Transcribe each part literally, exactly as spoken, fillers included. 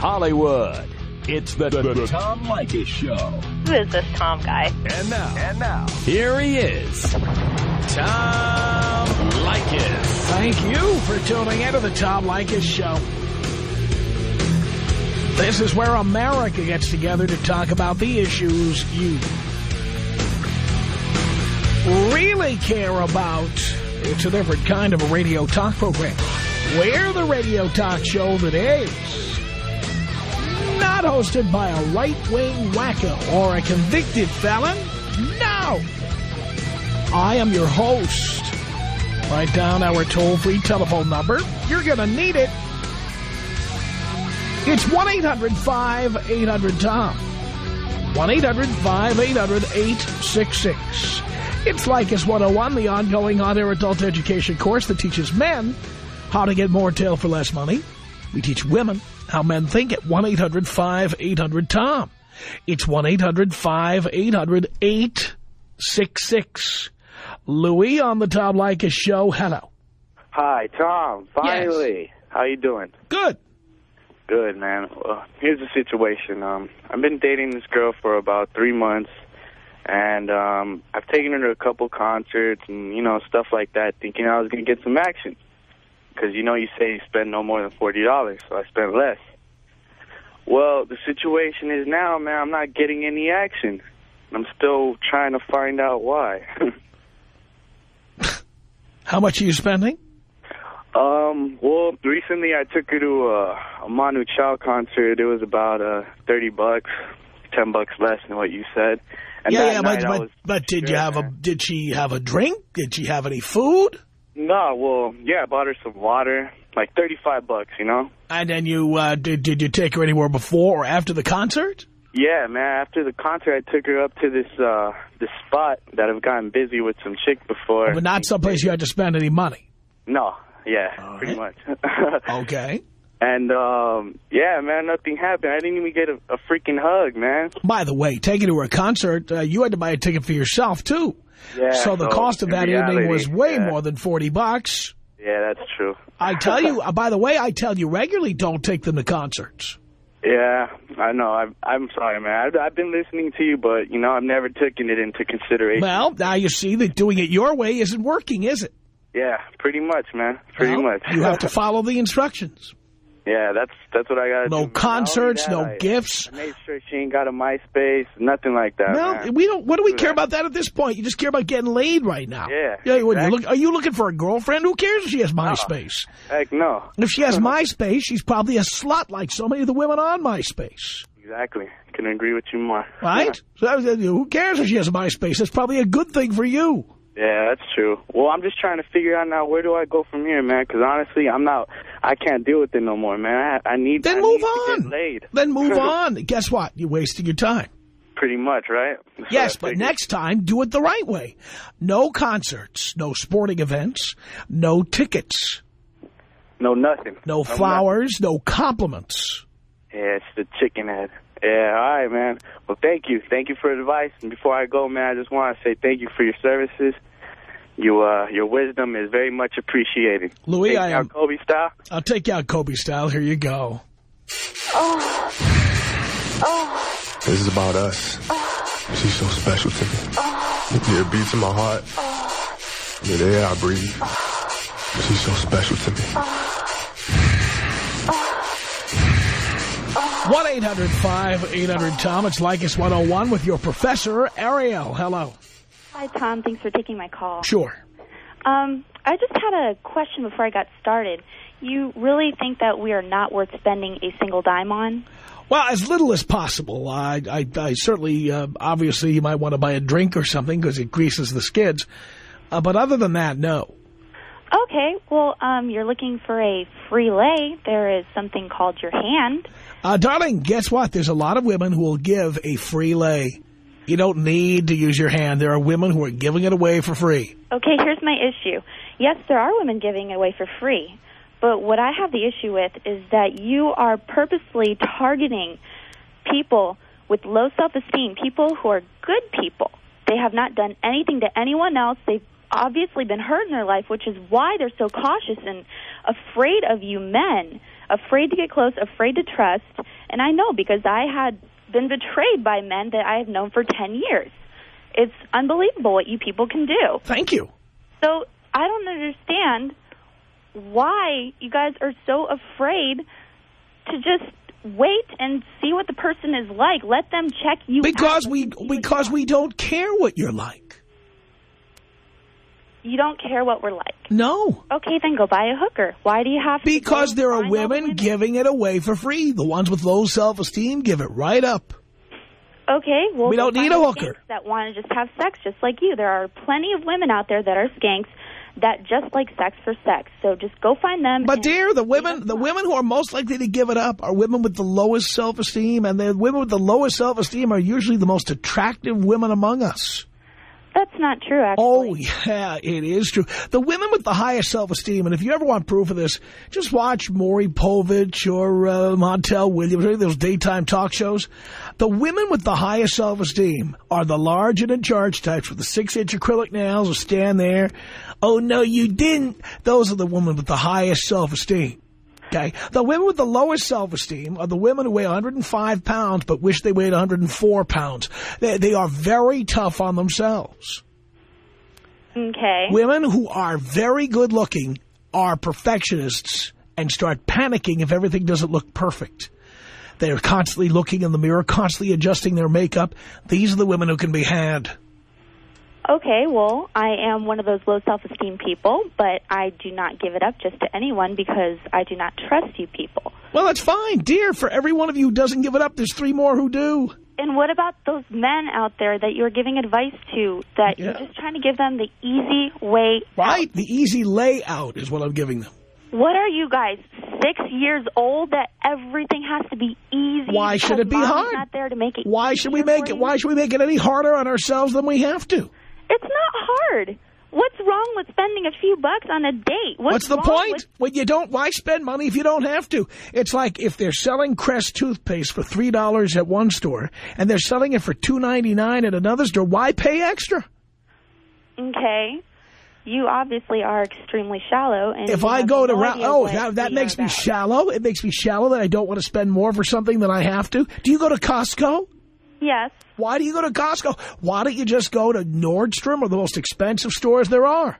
Hollywood. It's the, the, the Tom Leykis Show. Who is this Tom guy? And now, and now, here he is, Tom Leykis. Thank you for tuning into the Tom Leykis Show. This is where America gets together to talk about the issues you really care about. It's a different kind of a radio talk program. We're the radio talk show that is not hosted by a right-wing wacko or a convicted felon. No! I am your host. Write down our toll-free telephone number. You're going to need it. It's one eight hundred five eight hundred Tom. one eight hundred five eight hundred eight six six. It's Leykis one oh one, the ongoing on-air adult education course that teaches men how to get more tail for less money. We teach women how men think at one eight hundred five eight hundred Tom. It's one eight hundred five eight hundred eight six six. Louis on the Tom Leykis Show. Hello. Hi, Tom. Finally. Yes. How you doing? Good. Good, man. Well, here's the situation. Um, I've been dating this girl for about three months, and um, I've taken her to a couple concerts and, you know, stuff like that, thinking I was going to get some action. Because, you know, you say you spend no more than forty dollars, so I spent less. Well, the situation is now, man, I'm not getting any action. I'm still trying to find out why. How much are you spending? Um, well, recently I took her to a, a Manu Chao concert. It was about uh, thirty bucks, ten bucks less than what you said. And yeah, yeah, but, but, but, but did you have a, did she have a drink? Did she have any food? No, well, yeah, I bought her some water, like thirty-five bucks, you know? And then you, uh, did, did you take her anywhere before or after the concert? Yeah, man, after the concert, I took her up to this, uh, this spot that I've gotten busy with some chick before. But not someplace you had to spend any money? No, yeah, All pretty right. much. Okay. And, um, yeah, man, nothing happened. I didn't even get a, a freaking hug, man. By the way, taking her to a concert, uh, you had to buy a ticket for yourself, too. Yeah. So the so cost of that reality, evening was way yeah. more than forty bucks. Yeah, that's true. I tell you, uh, by the way, I tell you regularly, don't take them to concerts. Yeah, I know. I'm, I'm sorry, man. I've, I've been listening to you, but, you know, I've never taken it into consideration. Well, now you see that doing it your way isn't working, is it? Yeah, pretty much, man. Pretty well, much. You have to follow the instructions. Yeah, that's that's what I got to no do. No concerts, that, no I, gifts. I made sure she ain't got a MySpace, nothing like that, Well, man. we don't. What do we do care that. about that at this point? You just care about getting laid right now. Yeah, yeah what, exactly. you look, are you looking for a girlfriend? Who cares if she has MySpace? No. Heck no. If she has MySpace, she's probably a slut like so many of the women on MySpace. Exactly. Couldn't agree with you more. Right? So, who cares if she has MySpace? That's probably a good thing for you. Yeah, that's true. Well, I'm just trying to figure out now, where do I go from here, man? Because honestly, I'm not, I can't deal with it no more, man. I, I need, then I move need on. to get laid. Then move on. Guess what? You're wasting your time. Pretty much, right? That's yes, but next time, do it the right way. No concerts, no sporting events, no tickets. No nothing. No, no flowers, nothing. no compliments. Yeah, it's the chicken head. Yeah, all right, man. Well, thank you. Thank you for the advice. And before I go, man, I just want to say thank you for your services. You, uh, your wisdom is very much appreciated. Louis, take I am... Kobe style? I'll take you out Kobe style. Here you go. Oh. Oh. This is about us. Oh. She's so special to me. Oh. Yeah, it beats in my heart. Oh. Yeah, the air I breathe. Oh. She's so special to me. Oh. one eight hundred five eight hundred Tom. It's Leykis one oh one with your professor, Ariel. Hello. Hi, Tom. Thanks for taking my call. Sure. Um, I just had a question before I got started. You really think that we are not worth spending a single dime on? Well, as little as possible. I, I, I certainly, uh, obviously, you might want to buy a drink or something because it greases the skids. Uh, but other than that, no. Okay. Well, um, you're looking for a free lay. There is something called your hand. Uh, darling, guess what? There's a lot of women who will give a free lay. You don't need to use your hand. There are women who are giving it away for free. Okay, here's my issue. Yes, there are women giving it away for free. But what I have the issue with is that you are purposely targeting people with low self-esteem, people who are good people. They have not done anything to anyone else. They've obviously been hurt in their life, which is why they're so cautious and afraid of you men. afraid to get close, afraid to trust. And I know because I had been betrayed by men that I have known for ten years. It's unbelievable what you people can do. Thank you. So I don't understand why you guys are so afraid to just wait and see what the person is like. Let them check you because out. we because we don't care what you're like. You don't care what we're like. No. Okay, then go buy a hooker. Why do you have to? Because there are women, women giving it away for free. The ones with low self-esteem give it right up. Okay, well, we don't need a hooker that want to just have sex just like you. There are plenty of women out there that are skanks that just like sex for sex. So just go find them. But dear, the women, the women who are most likely to give it up are women with the lowest self-esteem, and the women with the lowest self-esteem are usually the most attractive women among us. That's not true, actually. Oh, yeah, it is true. The women with the highest self-esteem, and if you ever want proof of this, just watch Maury Povich or uh, Montel Williams, or any of those daytime talk shows. The women with the highest self-esteem are the large and in-charge types with the six-inch acrylic nails who stand there. Oh, no, you didn't. Those are the women with the highest self-esteem. Okay, the women with the lowest self-esteem are the women who weigh one hundred five pounds but wish they weighed one hundred four pounds. They, they are very tough on themselves. Okay. Women who are very good-looking are perfectionists and start panicking if everything doesn't look perfect. They're constantly looking in the mirror, constantly adjusting their makeup. These are the women who can be had. Okay, well, I am one of those low self-esteem people, but I do not give it up just to anyone because I do not trust you people. Well, that's fine. Dear, for every one of you who doesn't give it up, there's three more who do. And what about those men out there that you're giving advice to, that Yeah. you're just trying to give them the easy way Right, out? the easy layout is what I'm giving them. What are you guys, six years old, that everything has to be easy? Why should it be Mom's hard? Not there to make it Why should we make it? Why should we make it any harder on ourselves than we have to? It's not hard. What's wrong with spending a few bucks on a date? What's, What's the wrong point? With When you don't, why spend money if you don't have to? It's like if they're selling Crest toothpaste for three dollars at one store and they're selling it for two ninety-nine at another store, why pay extra? Okay. You obviously are extremely shallow. And If you I have go to, no ra idea oh, what that, that we makes are me about. shallow. It makes me shallow that I don't want to spend more for something than I have to. Do you go to Costco? Yes. Why do you go to Costco? Why don't you just go to Nordstrom or the most expensive stores there are?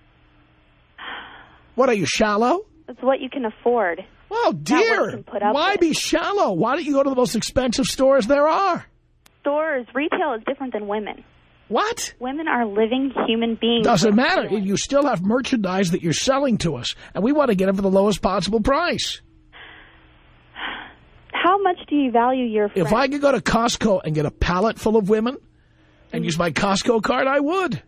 What, are you shallow? It's what you can afford. Well, Not what you dear, can put up why with. be shallow? Why don't you go to the most expensive stores there are? Stores, retail is different than women. What? Women are living human beings. Doesn't with matter. feelings. You still have merchandise that you're selling to us, and we want to get it for the lowest possible price. How much do you value your friend? If I could go to Costco and get a pallet full of women and use my Costco card, I would.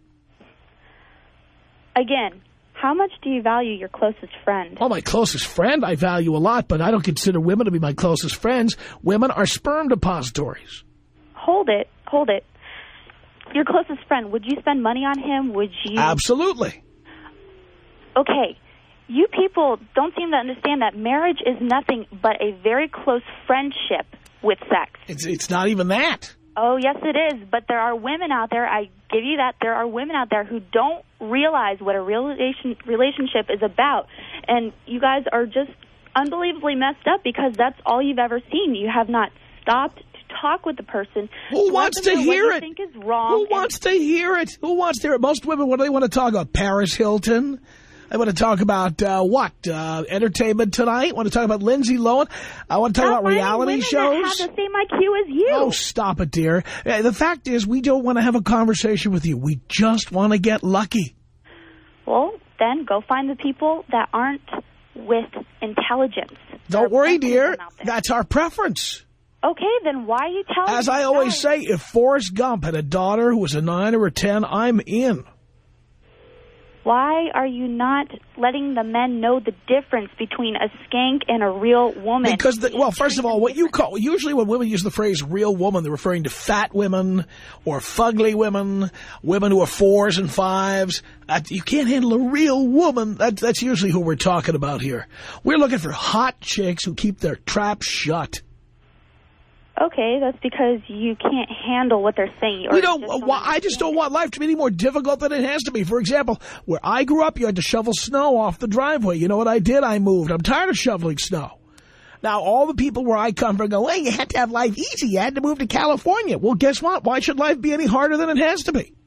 Again, how much do you value your closest friend? Well, my closest friend I value a lot, but I don't consider women to be my closest friends. Women are sperm depositories. Hold it. Hold it. Your closest friend, would you spend money on him? Would you? Absolutely. Okay. You people don't seem to understand that marriage is nothing but a very close friendship with sex. It's, it's not even that. Oh, yes, it is. But there are women out there, I give you that, there are women out there who don't realize what a relation, relationship is about. And you guys are just unbelievably messed up because that's all you've ever seen. You have not stopped to talk with the person. Who to wants let to them know hear what it? You think is wrong. Who and wants to hear it? Who wants to hear it? Most women, what do they want to talk about? Paris Hilton? I want to talk about, uh, what, uh, Entertainment Tonight? I want to talk about Lindsay Lohan? I want to talk Not about finding reality women shows? that have the same I Q as you. Oh, stop it, dear. Uh, The fact is, we don't want to have a conversation with you. We just want to get lucky. Well, then go find the people that aren't with intelligence. There are Don't worry, plenty of dear. them out there. That's our preference. Okay, then why are you telling As me I always guys? say, if Forrest Gump had a daughter who was a nine or a ten, I'm in. Why are you not letting the men know the difference between a skank and a real woman? Because, the, well, first of all, what you call, usually when women use the phrase real woman, they're referring to fat women or fugly women, women who are fours and fives. Uh, you can't handle a real woman. That, that's usually who we're talking about here. We're looking for hot chicks who keep their traps shut. Okay, that's because you can't handle what they're saying. Or We don't. just Why, I just don't want life to be any more difficult than it has to be. For example, where I grew up, you had to shovel snow off the driveway. You know what I did? I moved. I'm tired of shoveling snow. Now, all the people where I come from go, well, you had to have life easy. You had to move to California. Well, guess what? Why should life be any harder than it has to be?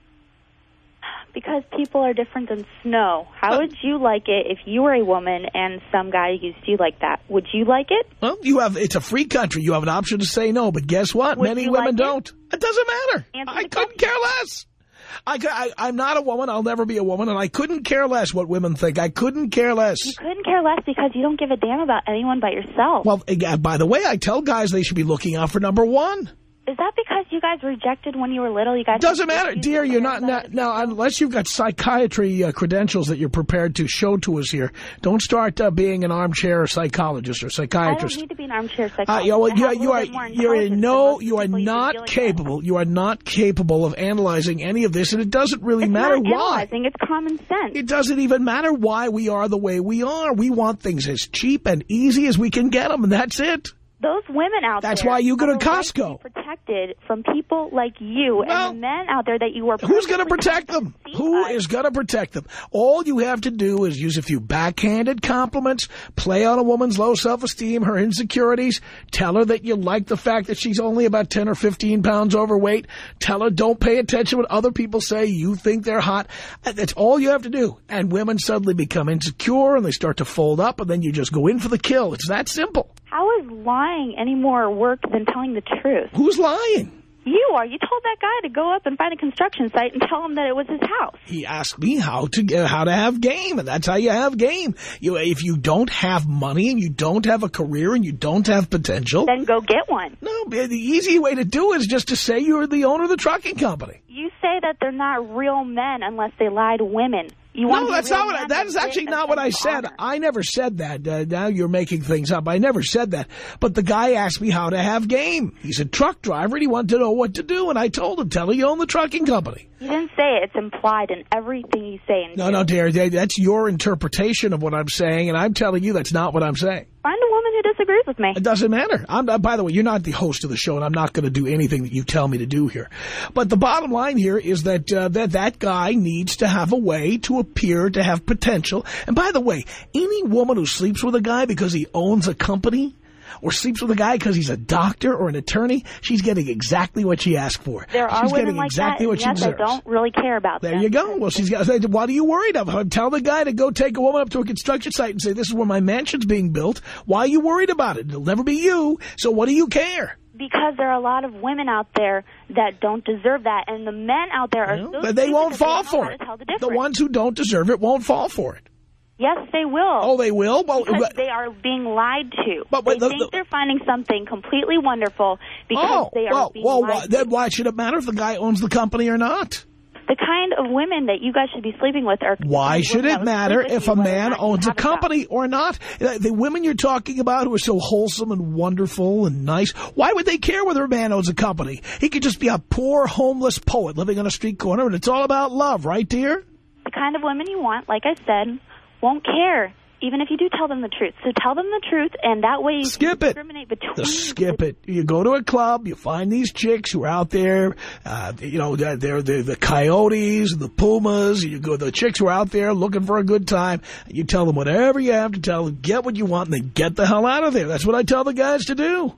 Because people are different than snow. How would you like it if you were a woman and some guy used you like that? Would you like it? Well, you have. It's a free country. You have an option to say no. But guess what? Would Many you women like it? don't. It doesn't matter. Answer I the couldn't question. care less. I, I, I'm not a woman. I'll never be a woman. And I couldn't care less what women think. I couldn't care less. You couldn't care less because you don't give a damn about anyone but yourself. Well, uh, by the way, I tell guys they should be looking out for number one. Is that because you guys rejected when you were little? You guys Doesn't matter, dear. You're not now, now unless you've got psychiatry uh, credentials that you're prepared to show to us here. Don't start uh, being an armchair psychologist or I psychiatrist. don't need to be an armchair psychologist. Uh, you know, I you, have a you little are bit more you're in intelligence no than most you are people you've been not dealing with. capable. You are not capable of analyzing any of this, and it doesn't really It's matter not why. analyzing, it's common sense. It doesn't even matter why we are the way we are. We want things as cheap and easy as we can get them, and that's it. Those women out That's there why you go to have a right Costco. to be protected from people like you Well, and the men out there that you were. Who's going to purposely protect them? trying to Who deceive is us. going to protect them? All you have to do is use a few backhanded compliments, play on a woman's low self-esteem, her insecurities, tell her that you like the fact that she's only about ten or fifteen pounds overweight, tell her don't pay attention to what other people say, you think they're hot. That's all you have to do. And women suddenly become insecure and they start to fold up and then you just go in for the kill. It's that simple. How is lying any more work than telling the truth? Who's lying? You are. You told that guy to go up and find a construction site and tell him that it was his house. He asked me how to get, how to have game, and that's how you have game. You, if you don't have money and you don't have a career and you don't have potential, Then go get one. no, the easy way to do it is just to say you're the owner of the trucking company. You say that they're not real men unless they lie to women. You want No, to be a that's real not what. I, man that that is actually lives not and what I sends said. honor. I never said that. Uh, now you're making things up. I never said that. But the guy asked me how to have game. He's a truck driver, and he wanted to know what to do. And I told him, tell her you own the trucking company. You didn't say it. It's implied in everything you say. And No, do. no, dear. That's your interpretation of what I'm saying, and I'm telling you that's not what I'm saying. Find a woman who disagrees with me. It doesn't matter. I'm, uh, by the way, you're not the host of the show, and I'm not going to do anything that you tell me to do here. But the bottom line here is that, uh, that that guy needs to have a way to appear to have potential. And by the way, any woman who sleeps with a guy because he owns a company or sleeps with a guy because he's a doctor or an attorney, she's getting exactly what she asked for. There are she's women getting like exactly that, what and she yes, I deserves. don't really care about There them. you go. Well, she's got. What are you worried about? Tell the guy to go take a woman up to a construction site and say, this is where my mansion's being built. Why are you worried about it? It'll never be you. So what do you care? Because there are a lot of women out there that don't deserve that, and the men out there are You know, so but they stupid won't that fall they don't know for how it. to tell the The difference. ones who don't deserve it won't fall for it. Yes, they will. Oh, they will? Well, because but- they are being lied to. But- but they the- think the- they're finding something completely wonderful because oh, they are well, being well, lied why, to. then why should it matter if the guy owns the company or not? The kind of women that you guys should be sleeping with are... Why should women it that would matter sleep with if you a whether or man not you owns a have job. company or not? Uh, The women you're talking about who are so wholesome and wonderful and nice, why would they care whether a man owns a company? He could just be a poor homeless poet living on a street corner, and it's all about love, right, dear? The kind of women you want, like I said, won't care, even if you do tell them the truth. So tell them the truth, and that way you Skip can it. discriminate between... Just skip it. You go to a club, you find these chicks who are out there, uh, you know, they're, they're, they're the coyotes, the pumas, you go, the chicks who are out there looking for a good time, you tell them whatever you have to tell them, get what you want, and then get the hell out of there. That's what I tell the guys to do.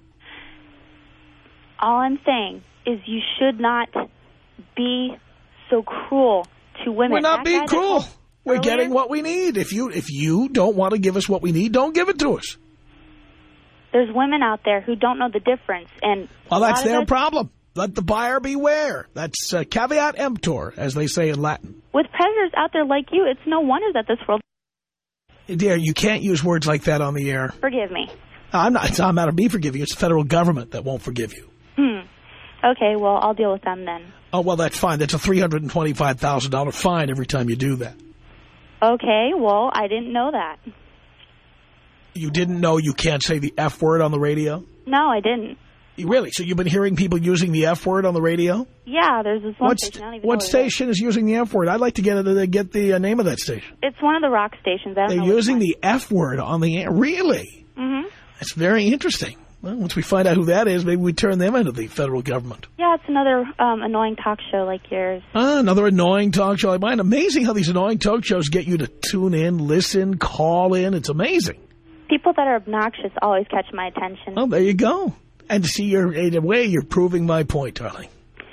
All I'm saying is you should not be so cruel to women. We're not That being guy that cruel. called We're earlier, getting what we need. If you if you don't want to give us what we need, don't give it to us. There's women out there who don't know the difference. And Well, a that's lot of their us- problem. Let the buyer beware. That's uh, caveat emptor, as they say in Latin. With predators out there like you, it's no wonder that this world... Dear, you can't use words like that on the air. Forgive me. I'm not, it's not a matter of me forgiving you. It's the federal government that won't forgive you. Hmm. Okay, well, I'll deal with them then. Oh, well, that's fine. That's a three hundred twenty-five thousand dollar fine every time you do that. Okay, well, I didn't know that. You didn't know you can't say the F word on the radio? No, I didn't. You really? So you've been hearing people using the F word on the radio? Yeah, there's this one What, station. I don't even what know what it is. station is using the F word? I'd like to get, uh, get the uh, name of that station. It's one of the rock stations. I don't They're know which using one. the F word on the air. Really? Mm-hmm. That's very interesting. Well, once we find out who that is, maybe we turn them into the federal government. Yeah, it's another um, annoying talk show like yours. Ah, another annoying talk show like mine. Amazing how these annoying talk shows get you to tune in, listen, call in. It's amazing. People that are obnoxious always catch my attention. Oh, there you go. And see, you're, in a way, you're proving my point, darling.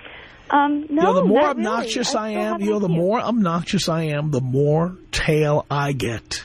Um, no, you know, the more not obnoxious really. I, I am, you know, the more obnoxious I am, the more tail I get.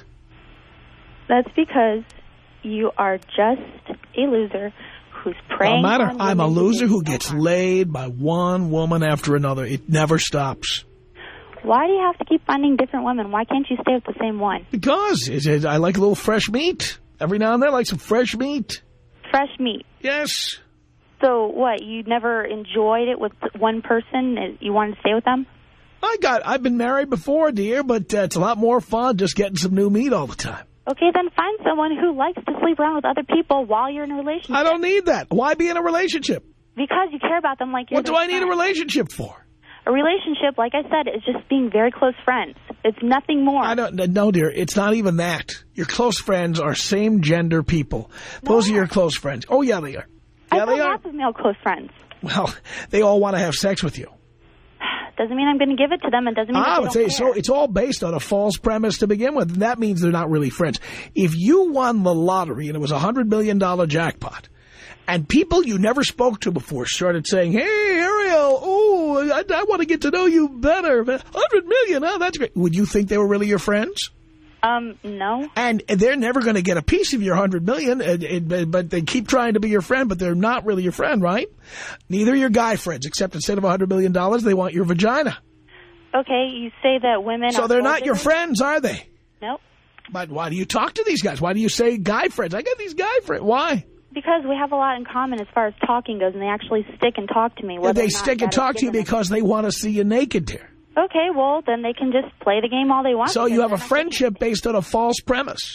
That's because you are just a loser who's preying No matter. on I'm a women loser who so gets harm. laid by one woman after another. It never stops. Why do you have to keep finding different women? Why can't you stay with the same one? Because it, it, I like a little fresh meat. Every now and then I like some fresh meat. Fresh meat. Yes. So what, you never enjoyed it with one person and you wanted to stay with them? I got, I've been married before, dear, but uh, it's a lot more fun just getting some new meat all the time. Okay, then find someone who likes to sleep around with other people while you're in a relationship. I don't need that. Why be in a relationship? Because you care about them like you're What do their I need a friend. relationship for? A relationship, like I said, is just being very close friends. It's nothing more. I don't, no, dear, it's not even that. Your close friends are same-gender people. Those No. are your close friends. Oh, yeah, they are. Yeah, I've they got are. lots of male close friends. Well, they all want to have sex with you. Doesn't mean I'm going to give it to them, and doesn't mean Ah, that but they don't say, care. so it's all based on a false premise to begin with. And that means they're not really friends. If you won the lottery and it was a one hundred million dollar jackpot, and people you never spoke to before started saying, hey, Ariel, oh, I, I want to get to know you better. one hundred million, oh, that's great. Would you think they were really your friends? Um, no. And they're never going to get a piece of your one hundred million, and, and, but they keep trying to be your friend, but they're not really your friend, right? Neither are your guy friends, except instead of one hundred million dollars, they want your vagina. Okay, you say that women So are they're not your different? friends, are they? Nope. But why do you talk to these guys? Why do you say guy friends? I got these guy friends. Why? Because we have a lot in common as far as talking goes, and they actually stick and talk to me. whether They or not stick and that is talk to you given because they want to see you naked, dear. them. Okay, well, then they can just play the game all they want. So because you have a they're not friendship based on a false premise.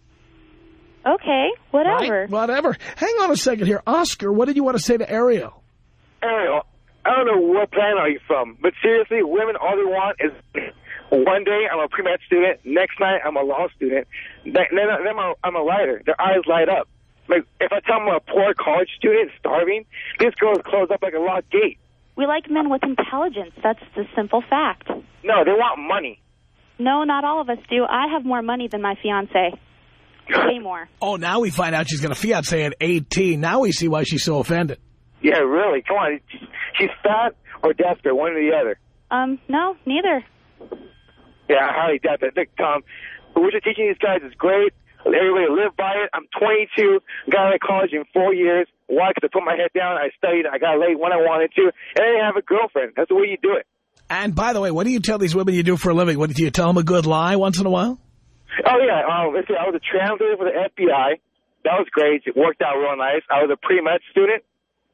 getting- Okay, whatever. Right? Whatever. Hang on a second here. Oscar, what did you want to say to Ariel? Ariel, I don't know what planet are you from, but seriously, women, all they want is one day I'm a pre-med student, next night I'm a law student, then, then I'm, a, I'm a writer. Their eyes light up. Like, if I tell them I'm a poor college student starving, these girls close up like a locked gate. We like men with intelligence. That's the simple fact. No, they want money. No, not all of us do. I have more money than my fiancé. Way more. Oh, now we find out she's got a fiancé at eighteen. Now we see why she's so offended. Yeah, really, come on. She's fat or desperate, one or the other. Um, no, neither. Yeah, I highly doubt that. Look, Tom, what you're teaching these guys is great. Everybody live by it. I'm twenty-two, got out of college in four years. Why? Because I put my head down, I studied, I got laid when I wanted to, and I didn't have a girlfriend. That's the way you do it. And by the way, what do you tell these women you do for a living? What, do you tell them a good lie once in a while? Oh, yeah. Um, let's see, I was a translator for the F B I. That was great. It worked out real nice. I was a pre-med student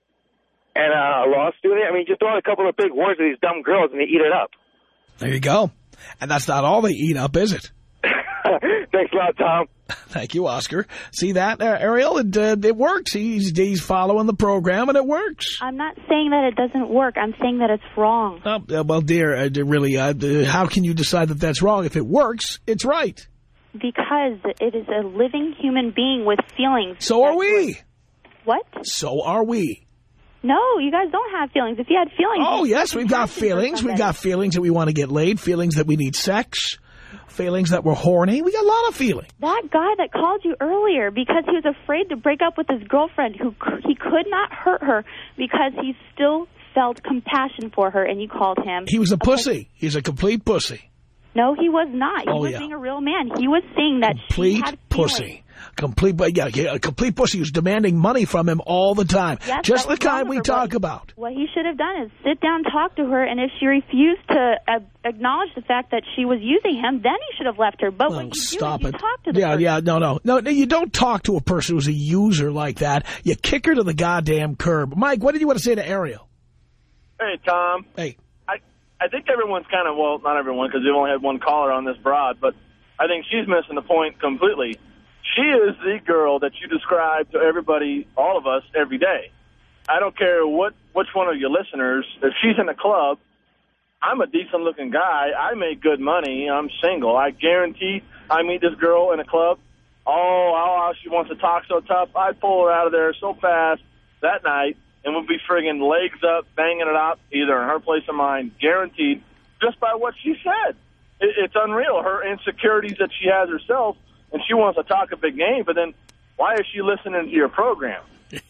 and uh, a law student. I mean, just throw a couple of big words to these dumb girls and they eat it up. There you go. And that's not all they eat up, is it? Thanks a lot, Tom. Thank you, Oscar. See that, uh, Ariel? It, uh, it works. He's, he's following the program, and it works. I'm not saying that it doesn't work. I'm saying that it's wrong. Oh, uh, well, dear, uh, really, uh, uh, how can you decide that that's wrong? If it works, it's right. Because it is a living human being with feelings. So are that- we. What? So are we. No, you guys don't have feelings. If you had feelings... Oh, you'd yes, be we've got passionate for feelings. We've somebody. got feelings that we want to get laid, feelings that we need sex, feelings that we're horny. We got a lot of feelings. That guy that called you earlier because he was afraid to break up with his girlfriend, who c- he could not hurt her because he still felt compassion for her, and you called him... He was a Okay. pussy. He's a complete pussy. No, he was not. He Oh, was yeah. being a real man. He was saying that Complete she had pussy. feelings. Complete, but yeah, yeah, a complete pussy who's demanding money from him all the time. Yes, Just that the was wrong kind of we her, talk but about. What he should have done is sit down, talk to her, and if she refused to uh, acknowledge the fact that she was using him, then he should have left her. But Oh, what you stop do is it. you talk to the yeah, person. yeah, no, no. No, no, you don't talk to a person who's a user like that. You kick her to the goddamn curb. Mike, what did you want to say to Ariel? Hey, Tom. Hey. I, I think everyone's kind of, well, not everyone, because we've only had one caller on this broad, but I think she's missing the point completely. She is the girl that you describe to everybody, all of us, every day. I don't care what which one of your listeners, if she's in a club, I'm a decent-looking guy. I make good money. I'm single. I guarantee I meet this girl in a club. Oh, oh, she wants to talk so tough. I'd pull her out of there so fast that night, and we'll be friggin' legs up, banging it out, either in her place or mine, guaranteed, just by what she said. It, it's unreal. Her insecurities that she has herself and she wants to talk a big game, but then why is she listening to your program?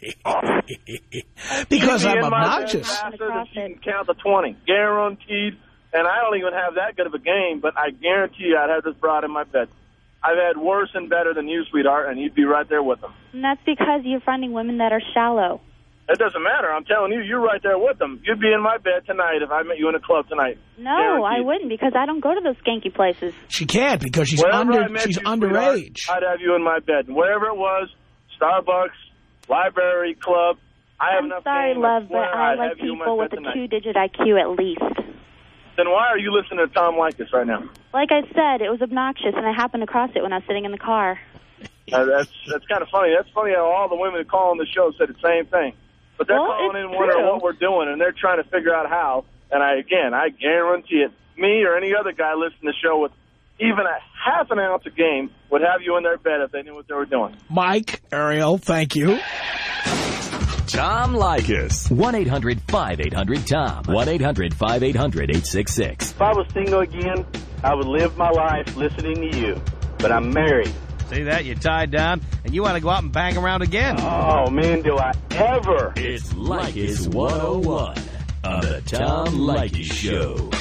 Because She'd be I'm in my bed obnoxious. faster than she can count to twenty, guaranteed. And I don't even have that good of a game, but I guarantee you I'd have this broad in my bed. I've had worse and better than you, sweetheart, and you'd be right there with them. And that's because you're finding women that are shallow. It doesn't matter. I'm telling you, you're right there with them. You'd be in my bed tonight if I met you in a club tonight. No, Guaranteed. I wouldn't, because I don't go to those skanky places. She can't because she's Wherever under. I met She's you, underage. sweetheart, I'd have you in my bed. Wherever it was, Starbucks, library, club. I have I'm enough sorry, game, love, I but swear I I'd like have you in my people bed with a tonight. two-digit I Q at least. Then why are you listening to Tom Likas right now? Like I said, it was obnoxious, and I happened across it when I was sitting in the car. Uh, that's that's kind of funny. That's funny how all the women who call on the show said the same thing. But they're Well, calling it's in wondering true. what we're doing, and they're trying to figure out how. And I again, I guarantee it, me or any other guy listening to the show with even a half an ounce of game would have you in their bed if they knew what they were doing. Mike, Ariel, thank you. Tom Likas. one eight hundred five eight hundred T O M. one eight hundred five eight hundred eight six six. If I was single again, I would live my life listening to you. But I'm married. See that? You're tied down, and you want to go out and bang around again. Oh, man, do I ever. It's Likas one oh one on the Tom Likas Show.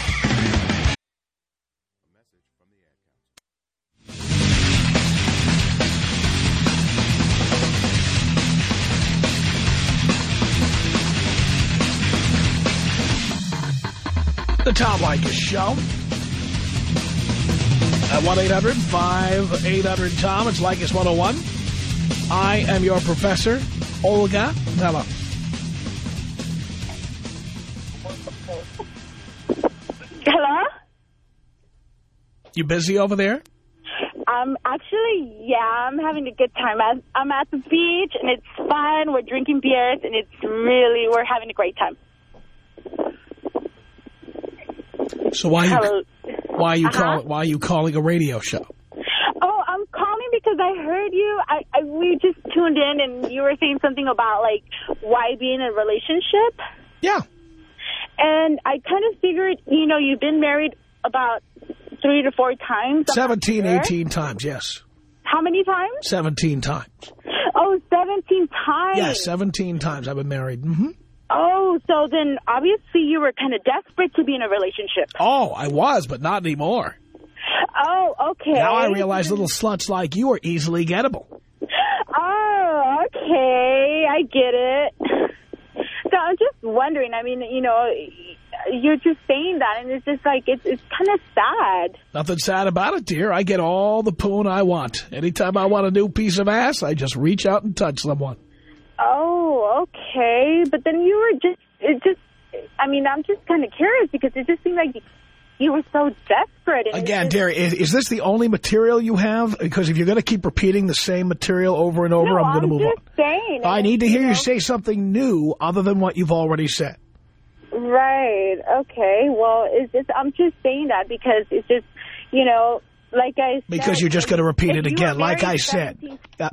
The Tom Likas Show. At one eight hundred five eight hundred Tom. It's Likas one oh one. I am your professor, Olga. Hello. Hello? You busy over there? Um, actually, yeah, I'm having a good time. I'm- I'm at the beach, and it's fun. We're drinking beers, and it's really, we're having a great time. So why are Hello. you, why are you, Uh-huh. call, why are you calling a radio show? Oh, I'm calling because I heard you. I, I we just tuned in, and you were saying something about, like, why be in a relationship. Yeah. And I kind of figured, you know, you've been married about three to four times. I'm seventeen, not sure. eighteen times, yes. How many times? seventeen times. Oh, seventeen times. Yes, seventeen times I've been married. Mm-hmm. Oh, so then obviously you were kind of desperate to be in a relationship. Oh, I was, but not anymore. Oh, okay. Now I realize little sluts like you are easily gettable. Oh, okay. I get it. So I'm just wondering, I mean, you know, you're just saying that, and it's just like, it's, it's kind of sad. Nothing sad about it, dear. I get all the poon I want. Anytime I want a new piece of ass, I just reach out and touch someone. Oh, okay. But then you were just, it just, I mean, I'm just kind of curious because it just seemed like you, you were so desperate. And Again, just, dear, is, is this the only material you have? Because if you're going to keep repeating the same material over and over, no, I'm going to move just on. saying. I need to hear you you know? say something new other than what you've already said. Right. Okay. Well, it's just, I'm just saying that because it's just, you know, like I said. Because you're just going to repeat if it you again, were like I married said. seventeen Yeah.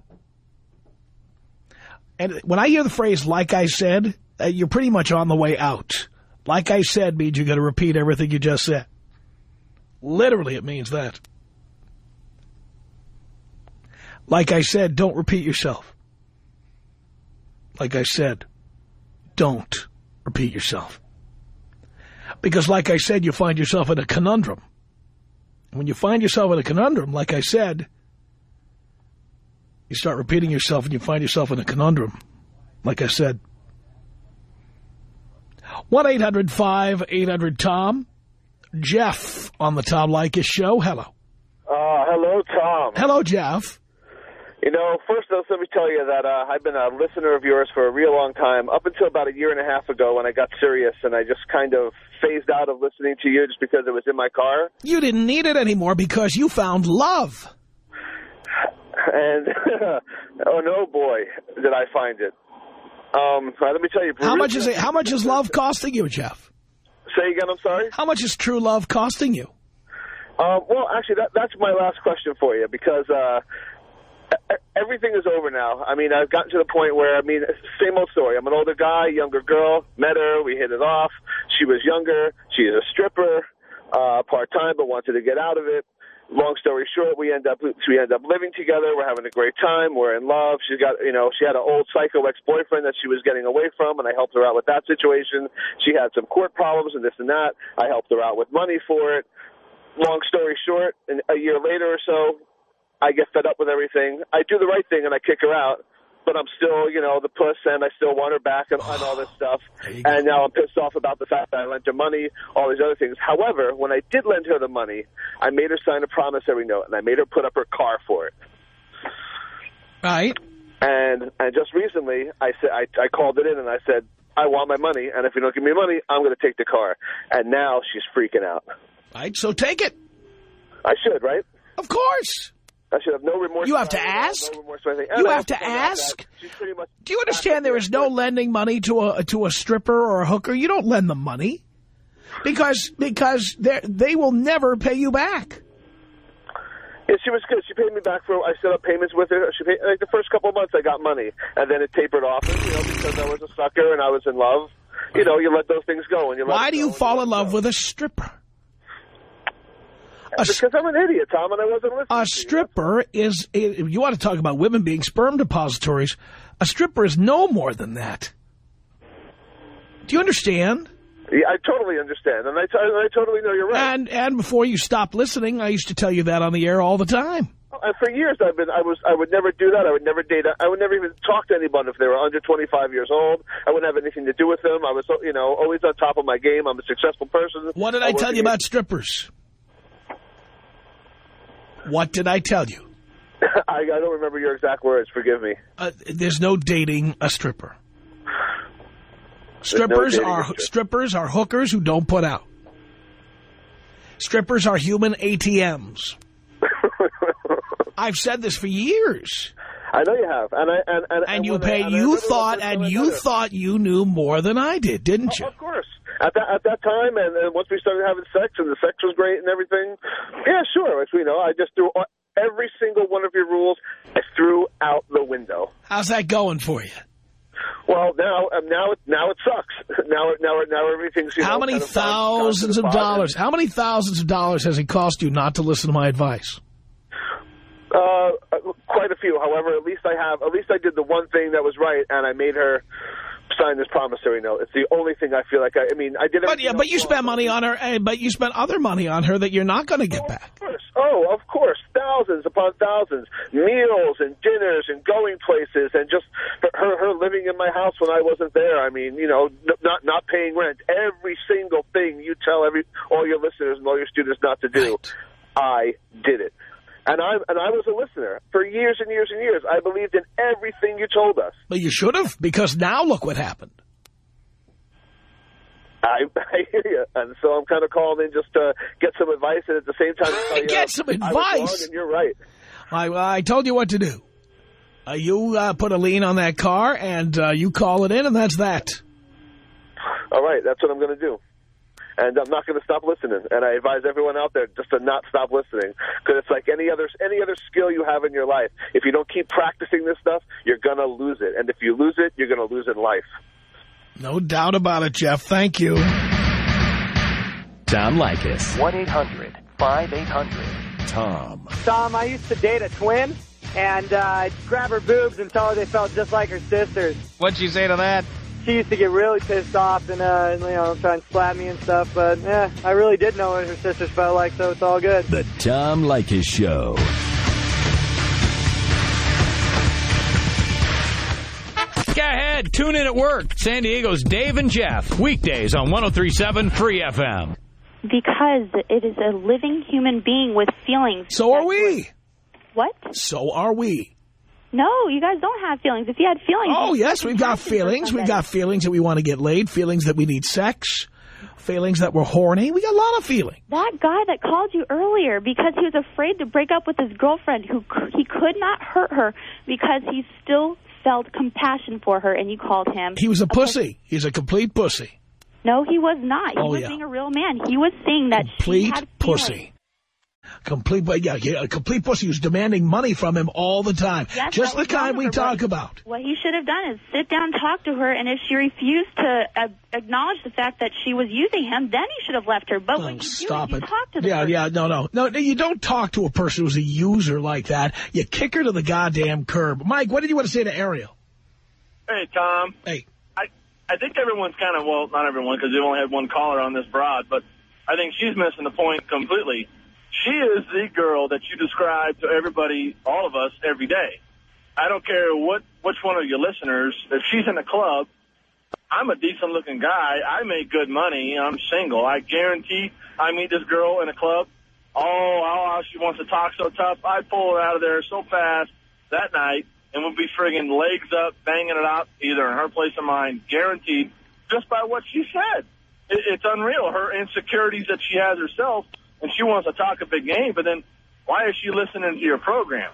And when I hear the phrase, like I said, uh, you're pretty much on the way out. Like I said means you're going to repeat everything you just said. Literally, it means that. Like I said, don't repeat yourself. Like I said, don't repeat yourself. Because like I said, you find yourself in a conundrum. When you find yourself in a conundrum, like I said, you start repeating yourself and you find yourself in a conundrum. Like I said. one eight hundred five eight hundred Tom. Jeff on the Tom Likas Show. Hello. Uh, hello, Tom. Hello, Jeff. You know, first, though, let me tell you that uh, I've been a listener of yours for a real long time, up until about a year and a half ago when I got serious, and I just kind of phased out of listening to you just because it was in my car. You didn't need it anymore because you found love. And, oh, no, boy, did I find it. Um, let me tell you. How much is it? How much is love costing you, Jeff? Say again, I'm sorry? How much is true love costing you? Uh, well, actually, that, that's my last question for you, because uh, everything is over now. I mean, I've gotten to the point where, I mean, it's the same old story. I'm an older guy, younger girl, met her, we hit it off. She was younger, she's a stripper, uh, part-time, but wanted to get out of it. long story short, we end up we end up living together. We're having a great time. We're in love. She's got, you know, she had an old psycho ex-boyfriend that she was getting away from, and I helped her out with that situation. She had some court problems and this and that. I helped her out with money for it. Long story short, and a year later or so, I get fed up with everything. I do the right thing and I kick her out. But I'm still, you know, the puss, and I still want her back and, and all this stuff. And now I'm pissed off about the fact that I lent her money, all these other things. However, when I did lend her the money, I made her sign a promissory note, and I made her put up her car for it. Right. And and just recently, I said I, I called it in, and I said, I want my money, and if you don't give me money, I'm going to take the car. And now she's freaking out. Right, so take it. I should, right? Of course. I should have no remorse. You have to ask. No remorse for anything. You And I have to ask. much Do you understand there is no lending money to a to a stripper or a hooker? You don't lend them money because because they they will never pay you back. Yeah, she was good. She paid me back for. I set up payments with her. She paid, like the first couple of months, I got money, and then it tapered off. And, you know, because I was a sucker and I was in love. You know, you let those things go. And you let Why do you fall in love go. with a stripper? A because I'm an idiot, Tom, and I wasn't listening. A stripper is, you want to talk about women being sperm depositories, a stripper is no more than that. Do you understand? Yeah, I totally understand, and I, t I totally know you're right. And and before you stopped listening, I used to tell you that on the air all the time. And for years, I've been, I was, I would never do that. I would never date. I would never even talk to anyone if they were under twenty-five years old. I wouldn't have anything to do with them. I was, you know, always on top of my game. I'm a successful person. What did I, I tell you about strippers? What did I tell you? I, I don't remember your exact words. Forgive me. Uh, there's no dating a stripper. Strippers no are strippers are hookers who don't put out. Strippers are human A T Ms. I've said this for years. I know you have, and I and and, and you pay. You thought, and you thought you knew more than I did, didn't you? Oh, of course. At that at that time, and, and once we started having sex, and the sex was great and everything, yeah, sure. As we know, I just threw every single one of your rules. I threw out the window. How's that going for you? Well, now um, now it now it sucks. Now now now everything's. You how know, many kind of thousands of dollars? How many thousands of dollars has it cost you not to listen to my advice? Uh, quite a few. However, at least I have. At least I did the one thing that was right, and I made her sign this promissory note. It's the only thing I feel like I. I mean, I did. But yeah, but you spent money on her. But you spent other money on her that you're not going to get oh, back. Of course. Oh, of course, thousands upon thousands, meals and dinners and going places, and just her her living in my house when I wasn't there. I mean, you know, not not paying rent. Every single thing you tell every all your listeners and all your students not to do, I did it. And I and I was a listener for years and years and years. I believed in everything you told us. But you should have, because now look what happened. I, I hear you, and so I'm kind of calling in just to get some advice, and at the same time, tell you, get some advice. I was wrong and you're right. I I told you what to do. Uh, you uh, put a lien on that car, and uh, you call it in, and that's that. All right, that's what I'm going to do. And I'm not going to stop listening. And I advise everyone out there just to not stop listening, because it's like any other any other skill you have in your life. If you don't keep practicing this stuff, you're going to lose it. And if you lose it, you're going to lose in life. No doubt about it, Jeff. Thank you. Tom Leykis. one eight hundred five eight hundred Tom. Tom, I used to date a twin, and uh, I'd grab her boobs and tell her they felt just like her sisters. What'd you say to that? She used to get really pissed off and, uh, you know, try and slap me and stuff. But, yeah, I really did know what her sisters felt like, so it's all good. The Tom Leykis Show. Go ahead. Tune in at work. San Diego's Dave and Jeff. Weekdays on one oh three point seven Free F M. Because it is a living human being with feelings. So are we. What? So are we. No, you guys don't have feelings. If you had feelings... Oh, yes, we've got feelings. We've got feelings that we want to get laid, feelings that we need sex, feelings that we're horny. We got a lot of feelings. That guy that called you earlier because he was afraid to break up with his girlfriend, who he could not hurt her because he still felt compassion for her, and you called him... He was a pussy. He's a complete pussy. No, he was not. He oh, was yeah. being a real man. He was saying that complete she had pussy. Complete, yeah, yeah, a complete pussy who's demanding money from him all the time. Yes, Just the kind we talk what, about. What he should have done is sit down, talk to her, and if she refused to uh, acknowledge the fact that she was using him, then he should have left her. But oh, when you stop do it, it. you talk to the Yeah, person. yeah, no, no. No, no, you don't talk to a person who's a user like that. You kick her to the goddamn curb. Mike, what did you want to say to Ariel? Hey, Tom. Hey. I, I think everyone's kind of, well, not everyone, because they've only had one caller on this broad, but I think she's missing the point completely. She is the girl that you describe to everybody, all of us, every day. I don't care what which one of your listeners, if she's in a club, I'm a decent-looking guy. I make good money. I'm single. I guarantee I meet this girl in a club. Oh, oh, she wants to talk so tough. I pull her out of there so fast that night, and we'll be friggin' legs up, banging it out, either in her place or mine, guaranteed, just by what she said. It, it's unreal. Her insecurities that she has herself, and she wants to talk a big game, but then why is she listening to your program?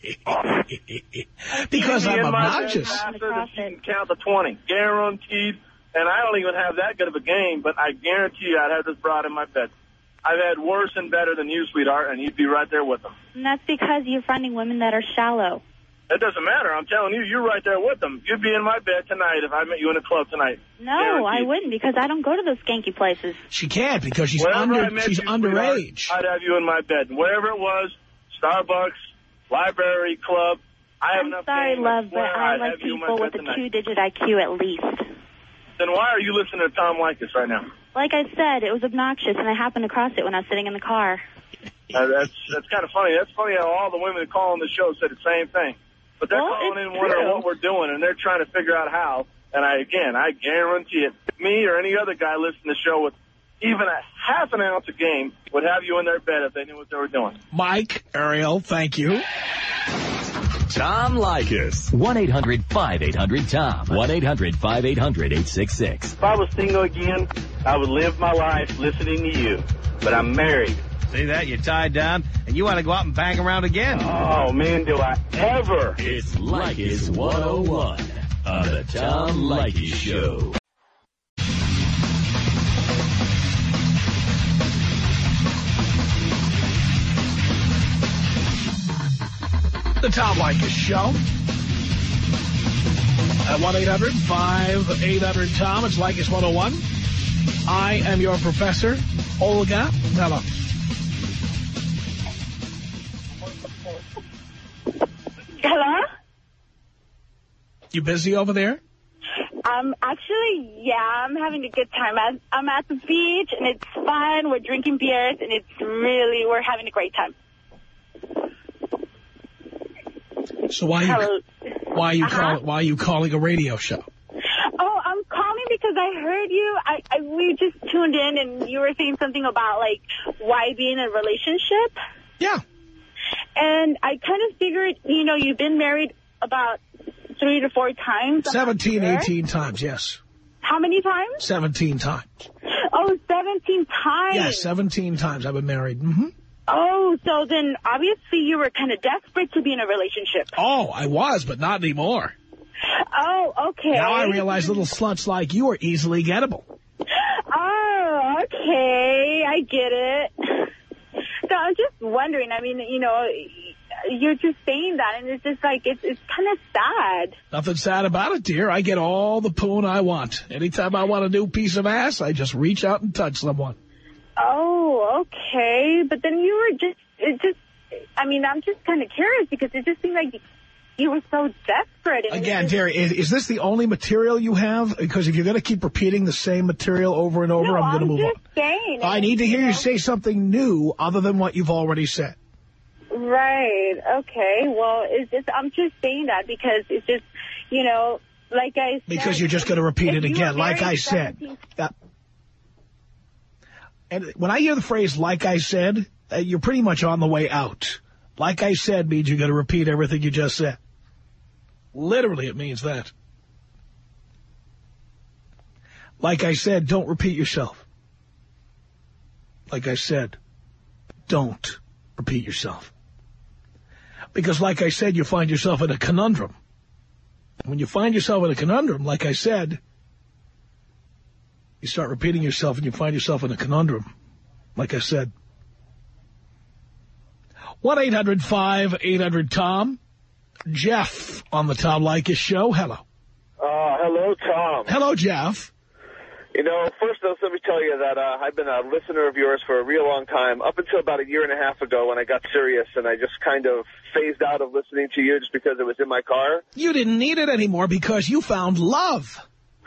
Because I'm obnoxious. She can count to twenty, guaranteed. And I don't even have that good of a game, but I guarantee you I'd have this broad in my bed. I've had worse and better than you, sweetheart, and you'd be right there with them. And that's because you're finding women that are shallow. It doesn't matter. I'm telling you, you're right there with them. You'd be in my bed tonight if I met you in a club tonight. No, Guaranteed. I wouldn't, because I don't go to those skanky places. She can't because she's Wherever I under met she's you, underage. sweetheart, I'd have you in my bed. Wherever it was, Starbucks, library, club. I have I'm enough sorry, game, love, but swear I I'd like have you in my people bed with a tonight. two-digit I Q at least. Then why are you listening to Tom Likas right now? Like I said, it was obnoxious, and I happened across it when I was sitting in the car. Uh, that's that's kind of funny. That's funny how all the women that call on the show said the same thing. But they're Well, calling it's in wondering true. what we're doing, and they're trying to figure out how. And I again, I guarantee it, me or any other guy listening to the show with even a half an ounce of game would have you in their bed if they knew what they were doing. Mike, Ariel, thank you. Tom Likas. one eight hundred five eight hundred T O M. one eight hundred five eight hundred eight six six. If I was single again, I would live my life listening to you. But I'm married. See that? You're tied down, and you want to go out and bang around again. Oh, man, do I ever. It's Likas one oh one on the Tom Likas Show. The Tom Likas Show. At one eight hundred five eight hundred T O M. It's Likas one oh one. I am your professor, Olga. Hello. Hello? You busy over there? Um, actually, yeah, I'm having a good time. I'm, I'm at the beach, and it's fun. We're drinking beers, and it's really, we're having a great time. So why are you, Hello. why are you, Uh-huh. call, why are you calling a radio show? Oh, I'm calling because I heard you. I, I we just tuned in, and you were saying something about, like, why be in a relationship. Yeah. And I kind of figured, you know, you've been married about three to four times. I'm seventeen, not sure. eighteen times, yes. How many times? seventeen times. Oh, seventeen times. Yes, seventeen times I've been married. Mm-hmm. Oh, so then obviously you were kind of desperate to be in a relationship. Oh, I was, but not anymore. Oh, okay. Now I realize little sluts like you are easily gettable. Oh, okay. I get it. So I'm just wondering, I mean, you know, you're just saying that, and it's just like, it's it's kind of sad. Nothing sad about it, dear. I get all the poon I want. Anytime I want a new piece of ass, I just reach out and touch someone. Oh, okay. But then you were just, it just, I mean, I'm just kind of curious because it just seemed like you were so desperate. And Again, just, dear, is, is this the only material you have? Because if you're going to keep repeating the same material over and over, no, I'm going to move just on. saying. I need to hear you you know? say something new other than what you've already said. Right. Okay. Well, it's just, I'm just saying that because it's just, you know, like I said. Because you're just going to repeat if it you again, were like I married said. seventeen Yeah. And when I hear the phrase, like I said, uh, you're pretty much on the way out. Like I said means you're going to repeat everything you just said. Literally, it means that. Like I said, don't repeat yourself. Like I said, don't repeat yourself. Because like I said, you find yourself in a conundrum. When you find yourself in a conundrum, like I said, you start repeating yourself and you find yourself in a conundrum. Like I said, one eight hundred five eight hundred Tom. Jeff on the Tom Leykis Show. Hello. Uh, hello, Tom. Hello, Jeff. You know, first, though, let me tell you that uh, I've been a listener of yours for a real long time, up until about a year and a half ago when I got serious, and I just kind of phased out of listening to you just because it was in my car. You didn't need it anymore because you found love.